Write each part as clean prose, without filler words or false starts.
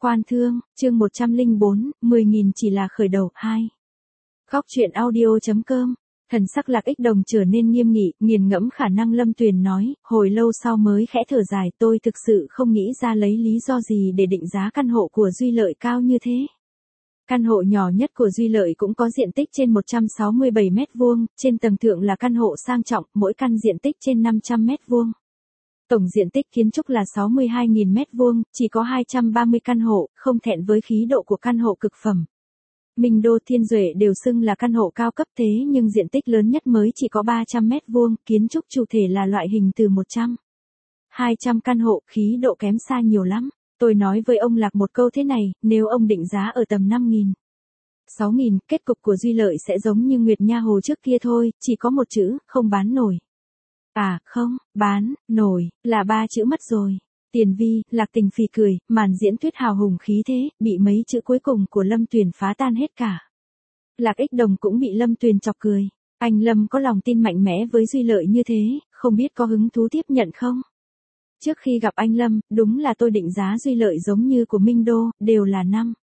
Quan thương, chương 104, 10.000 chỉ là khởi đầu. 2. Góc truyện audio.com. Thần sắc Lạc Ích Đồng trở nên nghiêm nghị, nghiền ngẫm khả năng Lâm Tuyền nói, hồi lâu sau mới khẽ thở dài, tôi thực sự không nghĩ ra lấy lý do gì để định giá căn hộ của Duy Lợi cao như thế. Căn hộ nhỏ nhất của Duy Lợi cũng có diện tích trên 167 mét vuông, trên tầng thượng là căn hộ sang trọng, mỗi căn diện tích trên 500 mét vuông. Tổng diện tích kiến trúc là 62.000 mét vuông, chỉ có 230 căn hộ, không thẹn với khí độ của căn hộ cực phẩm. Minh Đô Thiên Duệ đều xưng là căn hộ cao cấp thế nhưng diện tích lớn nhất mới chỉ có 300 mét vuông, kiến trúc chủ thể là loại hình từ 100-200 căn hộ, khí độ kém xa nhiều lắm. Tôi nói với ông Lạc một câu thế này, nếu ông định giá ở tầm 5.000-6.000, kết cục của Duy Lợi sẽ giống như Nguyệt Nha Hồ trước kia thôi, chỉ có một chữ, không bán nổi. À, không, bán, nổi, là 3 chữ mất rồi. Tiền Vi, Lạc Tình phì cười, màn diễn thuyết hào hùng khí thế, bị mấy chữ cuối cùng của Lâm Tuyền phá tan hết cả. Lạc Ích Đồng cũng bị Lâm Tuyền chọc cười. Anh Lâm có lòng tin mạnh mẽ với Duy Lợi như thế, không biết có hứng thú tiếp nhận không? Trước khi gặp anh Lâm, đúng là tôi định giá Duy Lợi giống như của Minh Đô, đều là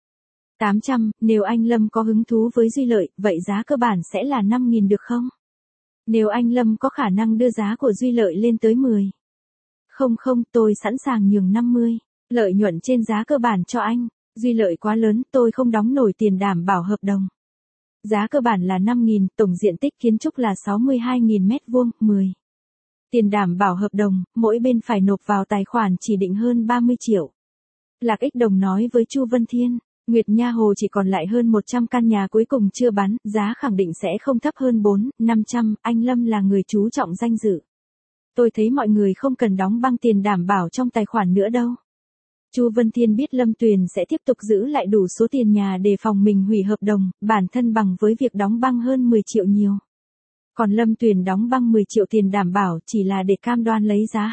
5.800, nếu anh Lâm có hứng thú với Duy Lợi, vậy giá cơ bản sẽ là 5.000 được không? Nếu anh Lâm có khả năng đưa giá của Duy Lợi lên tới 10. Không, tôi sẵn sàng nhường 50, lợi nhuận trên giá cơ bản cho anh. Duy Lợi quá lớn, tôi không đóng nổi tiền đảm bảo hợp đồng. Giá cơ bản là 5.000, tổng diện tích kiến trúc là 62.000 mét vuông, 10. Tiền đảm bảo hợp đồng, mỗi bên phải nộp vào tài khoản chỉ định hơn 30 triệu. Lạc Ích Đồng nói với Chu Vân Thiên, Nguyệt Nha Hồ chỉ còn lại hơn 100 căn nhà cuối cùng chưa bán, giá khẳng định sẽ không thấp hơn 400-500, anh Lâm là người chú trọng danh dự. Tôi thấy mọi người không cần đóng băng tiền đảm bảo trong tài khoản nữa đâu. Chu Vân Thiên biết Lâm Tuyền sẽ tiếp tục giữ lại đủ số tiền nhà để phòng mình hủy hợp đồng, bản thân bằng với việc đóng băng hơn 10 triệu nhiều. Còn Lâm Tuyền đóng băng 10 triệu tiền đảm bảo chỉ là để cam đoan lấy giá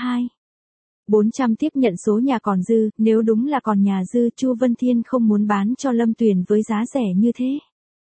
400 tiếp nhận số nhà còn dư, nếu đúng là còn nhà dư, Chu Vân Thiên không muốn bán cho Lâm Tuyền với giá rẻ như thế.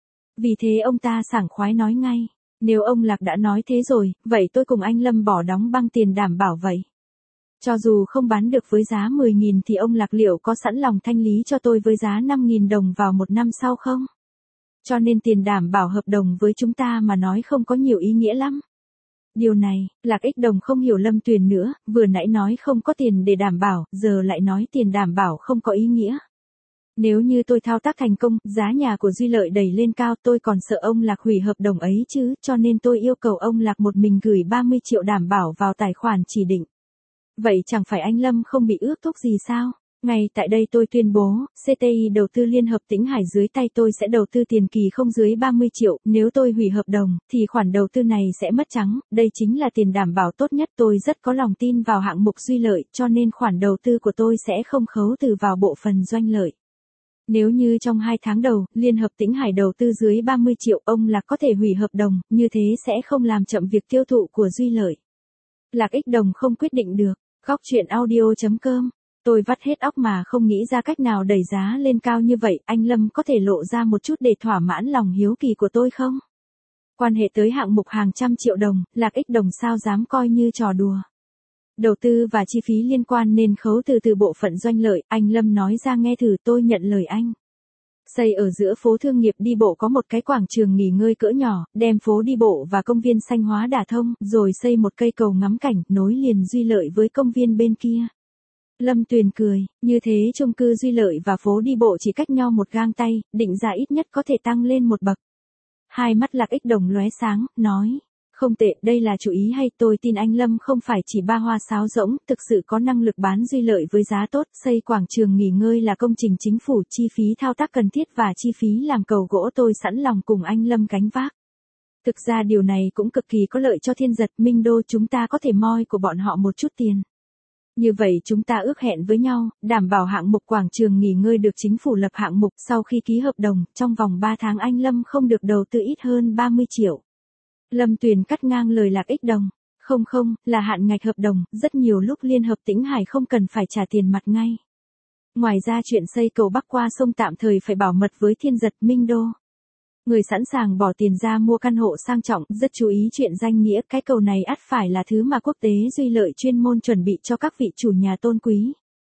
Vì thế ông ta sảng khoái nói ngay, nếu ông Lạc đã nói thế rồi, vậy tôi cùng anh Lâm bỏ đóng băng tiền đảm bảo vậy. Cho dù không bán được với giá 10.000 thì ông Lạc liệu có sẵn lòng thanh lý cho tôi với giá 5.000 đồng vào một năm sau không? Cho nên tiền đảm bảo hợp đồng với chúng ta mà nói không có nhiều ý nghĩa lắm. Điều này, Lạc Ích Đồng không hiểu Lâm Tuyền nữa, vừa nãy nói không có tiền để đảm bảo, giờ lại nói tiền đảm bảo không có ý nghĩa. Nếu như tôi thao tác thành công, giá nhà của Duy Lợi đẩy lên cao, tôi còn sợ ông Lạc hủy hợp đồng ấy chứ, cho nên tôi yêu cầu ông Lạc một mình gửi 30 triệu đảm bảo vào tài khoản chỉ định. Vậy chẳng phải anh Lâm không bị ước thúc gì sao? Ngay tại đây tôi tuyên bố, CTI đầu tư Liên Hợp Tĩnh Hải dưới tay tôi sẽ đầu tư tiền kỳ không dưới 30 triệu, nếu tôi hủy hợp đồng, thì khoản đầu tư này sẽ mất trắng, đây chính là tiền đảm bảo tốt nhất, tôi rất có lòng tin vào hạng mục Duy Lợi, cho nên khoản đầu tư của tôi sẽ không khấu từ vào bộ phần doanh lợi. Nếu như trong 2 tháng đầu, Liên Hợp Tĩnh Hải đầu tư dưới 30 triệu, ông Lạc có thể hủy hợp đồng, như thế sẽ không làm chậm việc tiêu thụ của Duy Lợi. Lạc Ích Đồng không quyết định được. Góc truyện audio.com. Tôi vắt hết óc mà không nghĩ ra cách nào đẩy giá lên cao như vậy, anh Lâm có thể lộ ra một chút để thỏa mãn lòng hiếu kỳ của tôi không? Quan hệ tới hạng mục hàng trăm triệu đồng, Lạc Ích Đồng sao dám coi như trò đùa. Đầu tư và chi phí liên quan nên khấu từ bộ phận doanh lợi, anh Lâm nói ra nghe thử, tôi nhận lời anh. Xây ở giữa phố thương nghiệp đi bộ có một cái quảng trường nghỉ ngơi cỡ nhỏ, đem phố đi bộ và công viên xanh hóa đả thông, rồi xây một cây cầu ngắm cảnh, nối liền Duy Lợi với công viên bên kia. Lâm Tuyền cười, như thế chung cư Duy Lợi và phố đi bộ chỉ cách nhau một gang tay, định giá ít nhất có thể tăng lên một bậc. Hai mắt Lạc Ích Đồng lóe sáng, nói, không tệ, đây là chủ ý hay, tôi tin anh Lâm không phải chỉ ba hoa sáo rỗng, thực sự có năng lực bán Duy Lợi với giá tốt, xây quảng trường nghỉ ngơi là công trình chính phủ, chi phí thao tác cần thiết và chi phí làm cầu gỗ tôi sẵn lòng cùng anh Lâm gánh vác. Thực ra điều này cũng cực kỳ có lợi cho Thiên Giật, Minh Đô, chúng ta có thể moi của bọn họ một chút tiền. Như vậy chúng ta ước hẹn với nhau, đảm bảo hạng mục quảng trường nghỉ ngơi được chính phủ lập hạng mục, sau khi ký hợp đồng, trong vòng 3 tháng anh Lâm không được đầu tư ít hơn 30 triệu. Lâm Tuyền cắt ngang lời Lạc Ích Đồng, không, là hạn ngạch hợp đồng, rất nhiều lúc Liên Hợp Tĩnh Hải không cần phải trả tiền mặt ngay. Ngoài ra chuyện xây cầu bắc qua sông tạm thời phải bảo mật với Thiên Giật, Minh Đô. Người sẵn sàng bỏ tiền ra mua căn hộ sang trọng, rất chú ý chuyện danh nghĩa, cái cầu này ắt phải là thứ mà quốc tế Duy Lợi chuyên môn chuẩn bị cho các vị chủ nhà tôn quý.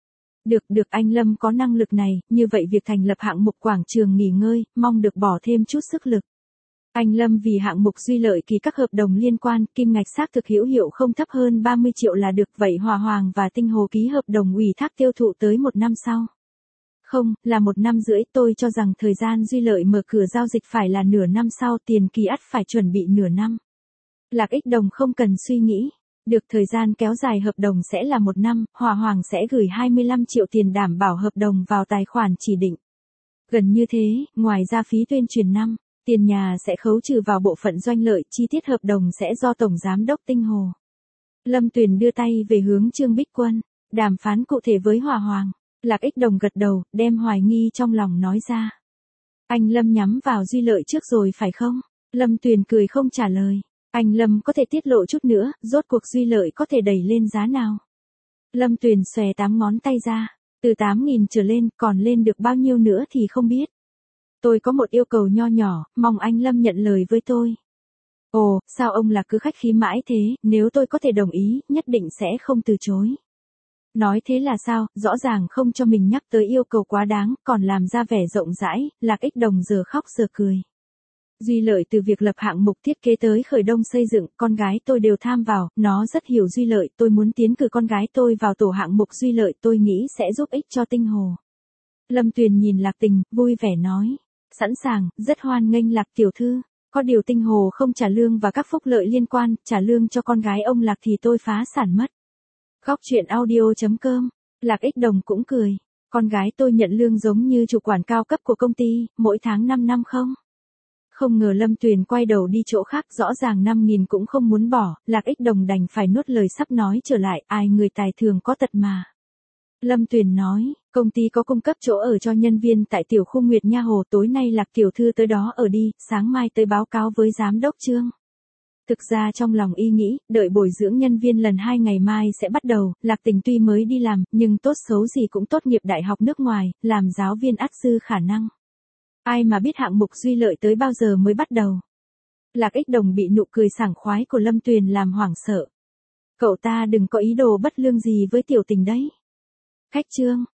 Được anh Lâm có năng lực này, như vậy việc thành lập hạng mục quảng trường nghỉ ngơi, mong được bỏ thêm chút sức lực. Anh Lâm vì hạng mục Duy Lợi ký các hợp đồng liên quan, kim ngạch xác thực hữu hiệu không thấp hơn 30 triệu là được, vậy Hòa Hoàng và Tinh Hồ ký hợp đồng ủy thác tiêu thụ tới 1 năm sau. Không, là 1 năm rưỡi, tôi cho rằng thời gian Duy Lợi mở cửa giao dịch phải là nửa năm sau, tiền kỳ ắt phải chuẩn bị nửa năm. Lạc Ích Đồng không cần suy nghĩ. Được, thời gian kéo dài hợp đồng sẽ là 1 năm, Hòa Hoàng sẽ gửi 25 triệu tiền đảm bảo hợp đồng vào tài khoản chỉ định. Gần như thế, ngoài ra phí tuyên truyền năm, tiền nhà sẽ khấu trừ vào bộ phận doanh lợi, chi tiết hợp đồng sẽ do Tổng Giám đốc Tinh Hồ. Lâm Tuyền đưa tay về hướng Trương Bích Quân, đàm phán cụ thể với Hòa Hoàng. Lạc Ích Đồng gật đầu, đem hoài nghi trong lòng nói ra. Anh Lâm nhắm vào Duy Lợi trước rồi phải không? Lâm Tuyền cười không trả lời. Anh Lâm có thể tiết lộ chút nữa, rốt cuộc Duy Lợi có thể đẩy lên giá nào? Lâm Tuyền xòe 8 ngón tay ra, từ 8.000 trở lên, còn lên được bao nhiêu nữa thì không biết. Tôi có một yêu cầu nho nhỏ, mong anh Lâm nhận lời với tôi. Ồ, sao ông là cứ khách khí mãi thế, nếu tôi có thể đồng ý, nhất định sẽ không từ chối. Nói thế là sao, rõ ràng không cho mình nhắc tới yêu cầu quá đáng, còn làm ra vẻ rộng rãi, Lạc Ích Đồng giờ khóc giờ cười. Duy Lợi từ việc lập hạng mục thiết kế tới khởi công xây dựng, con gái tôi đều tham vào, nó rất hiểu Duy Lợi, tôi muốn tiến cử con gái tôi vào tổ hạng mục Duy Lợi, tôi nghĩ sẽ giúp ích cho Tinh Hồ. Lâm Tuyền nhìn Lạc Tình, vui vẻ nói, sẵn sàng, rất hoan nghênh Lạc tiểu thư, có điều Tinh Hồ không trả lương và các phúc lợi liên quan, trả lương cho con gái ông Lạc thì tôi phá sản mất. Góc truyện audio.com, Lạc Ích Đồng cũng cười, con gái tôi nhận lương giống như chủ quản cao cấp của công ty, mỗi tháng 5 năm không? Không ngờ Lâm Tuyền quay đầu đi chỗ khác, rõ ràng 5.000 cũng không muốn bỏ, Lạc Ích Đồng đành phải nuốt lời sắp nói trở lại, ai người tài thường có tật mà. Lâm Tuyền nói, công ty có cung cấp chỗ ở cho nhân viên tại tiểu khu Nguyệt Nha Hồ, tối nay Lạc tiểu thư tới đó ở đi, sáng mai tới báo cáo với giám đốc Trương. Thực ra trong lòng y nghĩ, đợi bồi dưỡng nhân viên lần 2 ngày mai sẽ bắt đầu, Lạc Tình tuy mới đi làm, nhưng tốt xấu gì cũng tốt nghiệp đại học nước ngoài, làm giáo viên ắt dư khả năng. Ai mà biết hạng mục Duy Lợi tới bao giờ mới bắt đầu. Lạc Ích Đồng bị nụ cười sảng khoái của Lâm Tuyền làm hoảng sợ. Cậu ta đừng có ý đồ bất lương gì với tiểu Tình đấy. Khách Trương.